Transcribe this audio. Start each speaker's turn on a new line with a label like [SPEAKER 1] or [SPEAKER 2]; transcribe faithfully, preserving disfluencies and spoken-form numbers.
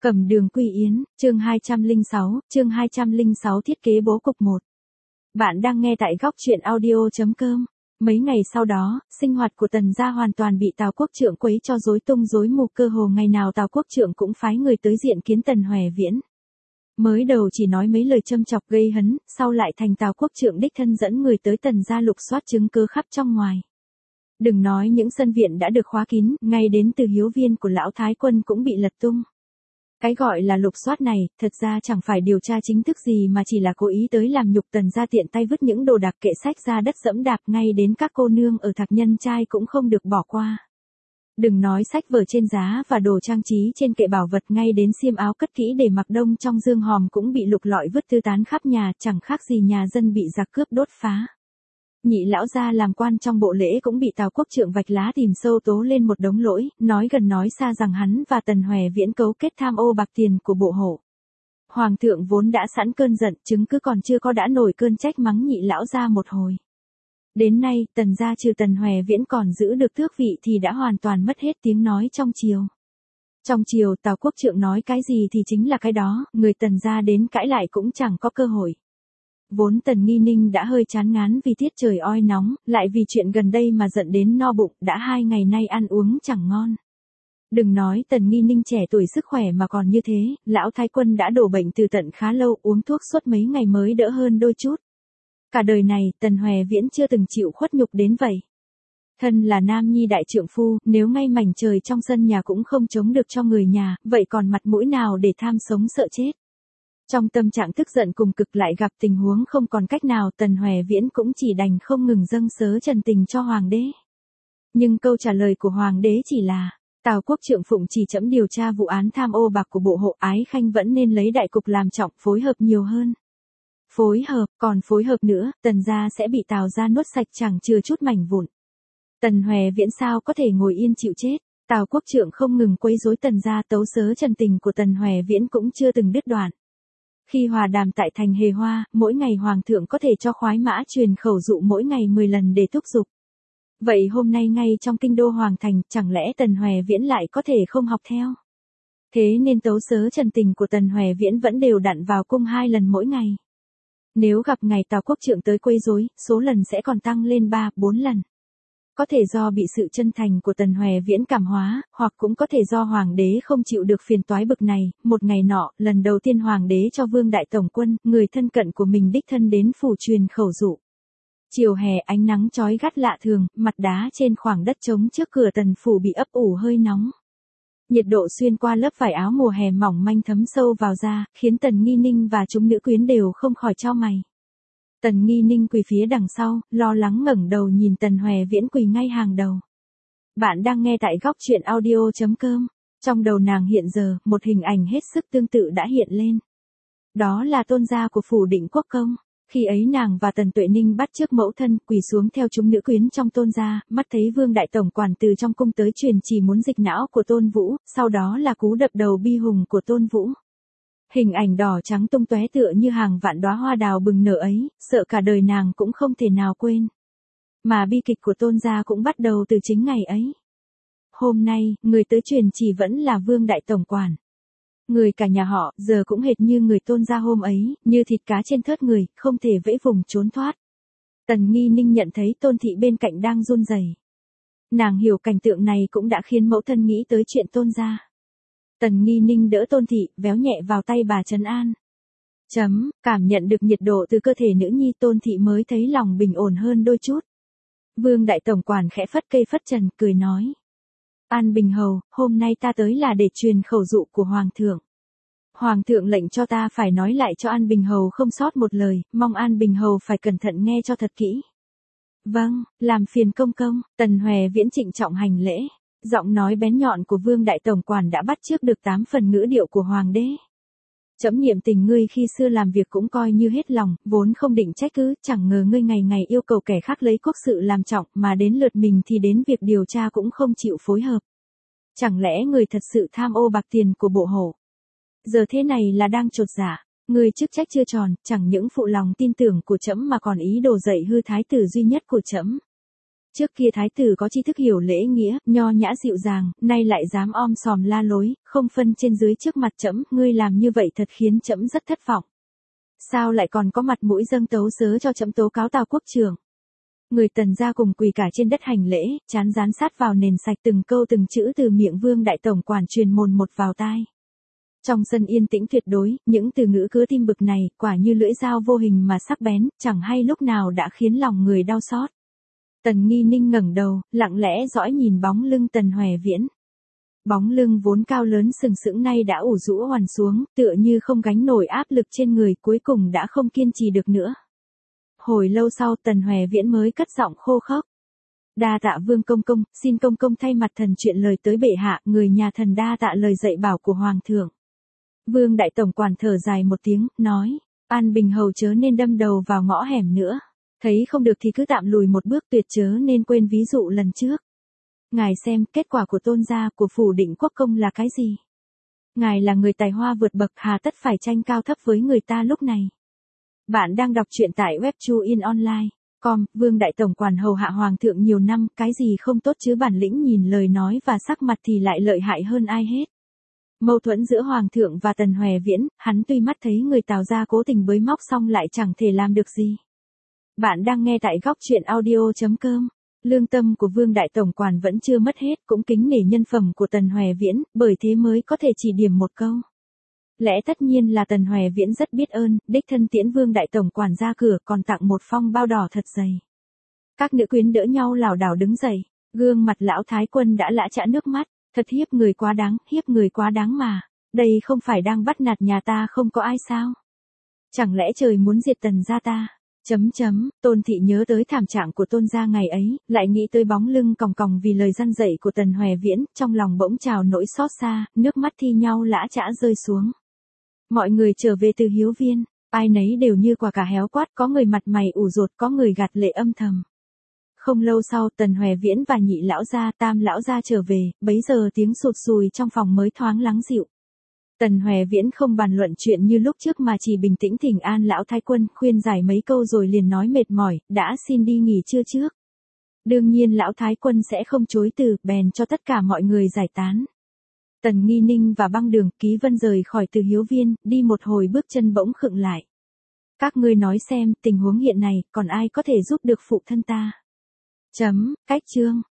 [SPEAKER 1] Cẩm Đường Quy Yến, chương hai trăm lẻ sáu, chương hai trăm lẻ sáu thiết kế bố cục một. Bạn đang nghe tại góc truyện audio.com. Mấy ngày sau đó, sinh hoạt của Tần gia hoàn toàn bị Tào Quốc Trượng quấy cho rối tung rối mù, cơ hồ ngày nào Tào Quốc Trượng cũng phái người tới diện kiến Tần Hoè Viễn. Mới đầu chỉ nói mấy lời châm chọc gây hấn, sau lại thành Tào Quốc Trượng đích thân dẫn người tới Tần gia lục soát chứng cứ khắp trong ngoài. Đừng nói những sân viện đã được khóa kín, ngay đến từ hiếu viên của lão Thái Quân cũng bị lật tung. Cái gọi là lục soát này, thật ra chẳng phải điều tra chính thức gì mà chỉ là cố ý tới làm nhục Tần gia, tiện tay vứt những đồ đạc kệ sách ra đất dẫm đạp, ngay đến các cô nương ở Thạc Nhân Trai cũng không được bỏ qua. Đừng nói sách vở trên giá và đồ trang trí trên kệ bảo vật, ngay đến xiêm áo cất kỹ để mặc đông trong dương hòm cũng bị lục lọi vứt tứ tán khắp nhà, chẳng khác gì nhà dân bị giặc cướp đốt phá. Nhị lão gia làm quan trong bộ lễ cũng bị Tào Quốc Trượng vạch lá tìm sâu tố lên một đống lỗi, nói gần nói xa rằng hắn và Tần Hoè Viễn cấu kết tham ô bạc tiền của bộ hộ. Hoàng thượng vốn đã sẵn cơn giận, chứng cứ còn chưa có đã nổi cơn trách mắng nhị lão gia một hồi. Đến nay, Tần gia trừ Tần Hoè Viễn còn giữ được tước vị thì đã hoàn toàn mất hết tiếng nói trong triều. Trong triều, Tào Quốc Trượng nói cái gì thì chính là cái đó, người Tần gia đến cãi lại cũng chẳng có cơ hội. Vốn Tần Nghi Ninh đã hơi chán ngán vì tiết trời oi nóng, lại vì chuyện gần đây mà giận đến no bụng, đã hai ngày nay ăn uống chẳng ngon. Đừng nói Tần Nghi Ninh trẻ tuổi sức khỏe mà còn như thế, lão Thái Quân đã đổ bệnh từ tận khá lâu, uống thuốc suốt mấy ngày mới đỡ hơn đôi chút. Cả đời này, Tần Hoè Viễn chưa từng chịu khuất nhục đến vậy. Thân là nam nhi đại trượng phu, nếu ngay mảnh trời trong sân nhà cũng không chống được cho người nhà, vậy còn mặt mũi nào để tham sống sợ chết. Trong tâm trạng tức giận cùng cực lại gặp tình huống không còn cách nào, Tần Hoè Viễn cũng chỉ đành không ngừng dâng sớ trần tình cho hoàng đế. Nhưng câu trả lời của hoàng đế chỉ là, Tào Quốc Trượng phụng chỉ trẫm điều tra vụ án tham ô bạc của bộ hộ, ái khanh vẫn nên lấy đại cục làm trọng, phối hợp nhiều hơn. Phối hợp, còn phối hợp nữa, Tần gia sẽ bị Tào gia nuốt sạch chẳng chừa chút mảnh vụn. Tần Hoè Viễn sao có thể ngồi yên chịu chết. Tào Quốc Trượng không ngừng quấy rối Tần gia, tấu sớ trần tình của Tần Hoè Viễn cũng chưa từng đứt đoạn. Khi hòa đàm tại thành Hề Hoa, mỗi ngày hoàng thượng có thể cho khoái mã truyền khẩu dụ mỗi ngày mười lần để thúc giục. Vậy hôm nay ngay trong kinh đô hoàng thành, chẳng lẽ Tần Hoè Viễn lại có thể không học theo? Thế nên tấu sớ trần tình của Tần Hoè Viễn vẫn đều đặn vào cung hai lần mỗi ngày. Nếu gặp ngày Tào Quốc Trượng tới quấy rối, số lần sẽ còn tăng lên ba, bốn lần. Có thể do bị sự chân thành của Tần Hoè Viễn cảm hóa, hoặc cũng có thể do hoàng đế không chịu được phiền toái bực này. Một ngày nọ, lần đầu tiên hoàng đế cho Vương Đại Tổng Quân, người thân cận của mình đích thân đến phủ truyền khẩu dụ. Chiều hè ánh nắng chói gắt lạ thường, mặt đá trên khoảng đất trống trước cửa Tần phủ bị ấp ủ hơi nóng. Nhiệt độ xuyên qua lớp vải áo mùa hè mỏng manh thấm sâu vào da, khiến Tần Nghi Ninh và chúng nữ quyến đều không khỏi chau mày. Tần Nghi Ninh quỳ phía đằng sau, lo lắng ngẩng đầu nhìn Tần Hoè Viễn quỳ ngay hàng đầu. Bạn đang nghe tại góc truyện audio.com. Trong đầu nàng hiện giờ, một hình ảnh hết sức tương tự đã hiện lên. Đó là tôn gia của phủ Định Quốc Công. Khi ấy nàng và Tần Tuệ Ninh bắt chước mẫu thân, quỳ xuống theo chúng nữ quyến trong tôn gia, mắt thấy Vương Đại Tổng Quản từ trong cung tới truyền chỉ muốn dịch não của Tôn Vũ, sau đó là cú đập đầu bi hùng của Tôn Vũ. Hình ảnh đỏ trắng tung tóe tựa như hàng vạn đóa hoa đào bừng nở ấy, sợ cả đời nàng cũng không thể nào quên. Mà bi kịch của Tôn gia cũng bắt đầu từ chính ngày ấy. Hôm nay, người tới truyền chỉ vẫn là Vương Đại Tổng Quản. Người cả nhà họ, giờ cũng hệt như người Tôn gia hôm ấy, như thịt cá trên thớt người, không thể vẫy vùng trốn thoát. Tần Nghi Ninh nhận thấy Tôn thị bên cạnh đang run rẩy. Nàng hiểu cảnh tượng này cũng đã khiến mẫu thân nghĩ tới chuyện Tôn gia. Tần Nghi Ninh đỡ Tôn thị, véo nhẹ vào tay bà trấn an. Chấm, cảm nhận được nhiệt độ từ cơ thể nữ nhi, Tôn thị mới thấy lòng bình ổn hơn đôi chút. Vương Đại Tổng Quản khẽ phất cây phất trần, cười nói. An Bình Hầu, hôm nay ta tới là để truyền khẩu dụ của Hoàng thượng. Hoàng thượng lệnh cho ta phải nói lại cho An Bình Hầu không sót một lời, mong An Bình Hầu phải cẩn thận nghe cho thật kỹ. Vâng, làm phiền công công. Tần Hoè Viễn trịnh trọng hành lễ. Giọng nói bén nhọn của Vương Đại Tổng Quản đã bắt chước được tám phần ngữ điệu của Hoàng đế. Chấm niệm tình ngươi khi xưa làm việc cũng coi như hết lòng, vốn không định trách cứ, chẳng ngờ ngươi ngày ngày yêu cầu kẻ khác lấy quốc sự làm trọng, mà đến lượt mình thì đến việc điều tra cũng không chịu phối hợp. Chẳng lẽ người thật sự tham ô bạc tiền của bộ hộ? Giờ thế này là đang chột dạ, người chức trách chưa tròn, chẳng những phụ lòng tin tưởng của trẫm mà còn ý đồ dạy hư thái tử duy nhất của trẫm. Trước kia thái tử có tri thức hiểu lễ nghĩa, nho nhã dịu dàng, nay lại dám om sòm la lối, không phân trên dưới trước mặt trẫm, ngươi làm như vậy thật khiến trẫm rất thất vọng. Sao lại còn có mặt mũi dâng tấu sớ cho trẫm tố cáo Tào quốc trưởng? Người Tần gia cùng quỳ cả trên đất hành lễ, trán dán sát vào nền sạch, từng câu từng chữ từ miệng Vương đại tổng quản truyền mồn một vào tai. Trong sân yên tĩnh tuyệt đối, những từ ngữ cứa tim bực này, quả như lưỡi dao vô hình mà sắc bén, chẳng hay lúc nào đã khiến lòng người đau xót. Tần Nghi Ninh ngẩng đầu, lặng lẽ dõi nhìn bóng lưng Tần Hoè Viễn. Bóng lưng vốn cao lớn sừng sững nay đã ủ rũ hoàn xuống, tựa như không gánh nổi áp lực trên người, cuối cùng đã không kiên trì được nữa. Hồi lâu sau Tần Hoè Viễn mới cất giọng khô khốc. Đa tạ Vương công công, xin công công thay mặt thần chuyện lời tới bệ hạ, người nhà thần đa tạ lời dạy bảo của Hoàng thượng. Vương đại tổng quản thở dài một tiếng, nói, An Bình hầu chớ nên đâm đầu vào ngõ hẻm nữa. Thấy không được thì cứ tạm lùi một bước, tuyệt chớ nên quên ví dụ lần trước. Ngài xem, kết quả của Tôn gia, của phủ Định Quốc công là cái gì? Ngài là người tài hoa vượt bậc, hà tất phải tranh cao thấp với người ta lúc này. Bạn đang đọc truyện tại web chuinonline chấm com, Vương đại tổng quản hầu hạ Hoàng thượng nhiều năm, cái gì không tốt chứ bản lĩnh nhìn lời nói và sắc mặt thì lại lợi hại hơn ai hết. Mâu thuẫn giữa Hoàng thượng và Tần Hoè Viễn, hắn tuy mắt thấy người Tào gia cố tình bới móc xong lại chẳng thể làm được gì. Bạn đang nghe tại góc truyện audio chấm com. Lương tâm của Vương đại tổng quản vẫn chưa mất hết, cũng kính nể nhân phẩm của Tần Hoè Viễn, bởi thế mới có thể chỉ điểm một câu. Lẽ tất nhiên là Tần Hoè Viễn rất biết ơn, đích thân tiễn Vương đại tổng quản ra cửa, còn tặng một phong bao đỏ thật dày. Các nữ quyến đỡ nhau lảo đảo đứng dậy, gương mặt lão thái quân đã lã chã nước mắt, thật hiếp người quá đáng, hiếp người quá đáng mà. Đây không phải đang bắt nạt nhà ta không có ai sao? Chẳng lẽ trời muốn diệt Tần gia ta? Chấm chấm, Tôn thị nhớ tới thảm trạng của Tôn gia ngày ấy, lại nghĩ tới bóng lưng còng còng vì lời răn dạy của Tần Hoè Viễn, trong lòng bỗng trào nỗi xót xa, nước mắt thi nhau lã chã rơi xuống. Mọi người trở về từ Hiếu Viên, ai nấy đều như quả cà héo quát, có người mặt mày ủ rột, có người gạt lệ âm thầm. Không lâu sau, Tần Hoè Viễn và nhị lão gia, tam lão gia trở về, bấy giờ tiếng sụt sùi trong phòng mới thoáng lắng dịu. Tần Hoè Viễn không bàn luận chuyện như lúc trước mà chỉ bình tĩnh thỉnh an lão thái quân, khuyên giải mấy câu rồi liền nói mệt mỏi, đã xin đi nghỉ trưa trước. Đương nhiên lão thái quân sẽ không chối từ, bèn cho tất cả mọi người giải tán. Tần Nghi Ninh và Băng Đường, Ký Vân rời khỏi Từ Hiếu Viên, đi một hồi bước chân bỗng khựng lại. Các ngươi nói xem, tình huống hiện này, còn ai có thể giúp được phụ thân ta? Chấm, cách chương.